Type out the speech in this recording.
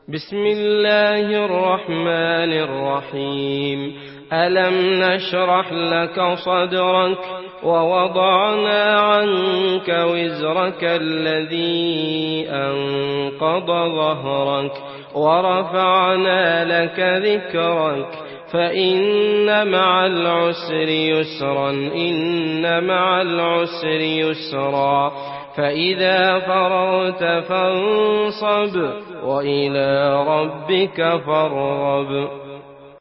بسم الله الرحمن الرحيم. ألم نشرح لك صدرك ووضعنا عنك وزرك الذي أنقض ظهرك ورفعنا لك ذكرك فإن مع العسر يسرا إن مع العسر يسرا فإذا فرغت فانصب وإلى ربك فارغب.